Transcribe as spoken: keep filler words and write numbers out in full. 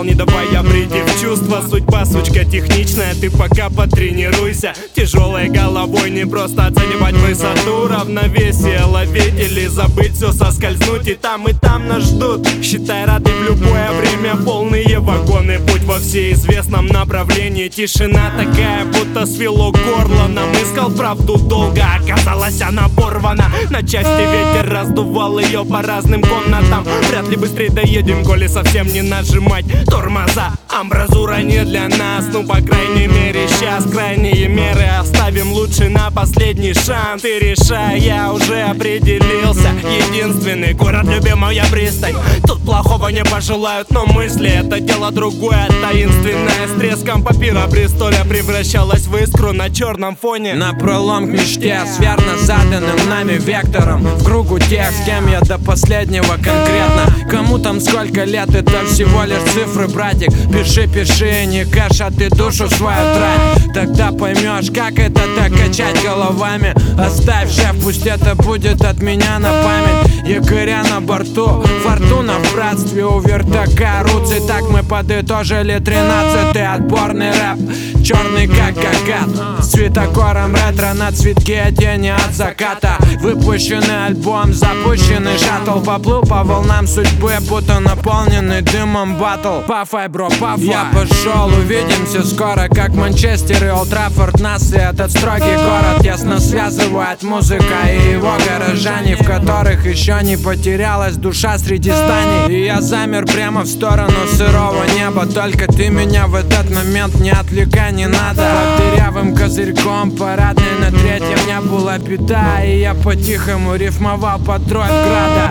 сказал, не давая прийти в чувство. Судьба, сучка техничная, ты пока потренируйся. Тяжелой головой не просто оценивать высоту, равновесие ловить или забыть все, соскользнуть. И там, и там нас ждут, считай, рады в любое время. Полные вагоны, путь во всеизвестном направлении. Тишина такая, будто свело горло. Нам искал правду долго, оказалось она порвана на части, ветер раздувал ее по разным комнатам. Вряд ли быстрее доедем, коли совсем не нажимать тормоза. Амбразура не для нас, ну по крайней мере сейчас. Крайние меры оставим лучше на последний шанс. Ты решай, я уже определился. Единственный город, любимая пристань. Тут плохого не пожелают, но мысли — это дело другое, таинственное. С треском папира престоля превращалась в искру на черном фоне. На пролом к мечте с верно заданным нами вектором, в кругу тех, с кем я до последнего конкретно. Кому там сколько лет, это всего лишь цифры, братик. Пиши, пиши, не кэш, а ты душу свою трать. Тогда поймешь, как это так качать головами. Оставь, шеф, пусть это будет от меня на память. Якоря на борту, фортуна в братстве у вертака. Руц, и так мы подытожили тринадцатый отборный рэп. Черный как агат, с цветокором ретро на цветке тени от заката. Выпущенный альбом, запущенный шаттл поплыл по волнам судьбы, будто наполненный дымом баттл. Пафай, бро, пафай. Я пошел, увидимся скоро, как Манчестер и Олд Траффорд. Нас и этот строгий город ясно связывает музыка и его горожане, в которых еще не потерялась душа среди зданий. И я замер прямо в сторону сырого неба. Только ты меня в этот момент не отвлекай, не надо. Под дырявым козырьком парадной на третьем не была беда, и я по-тихому рифмовал под дробь града.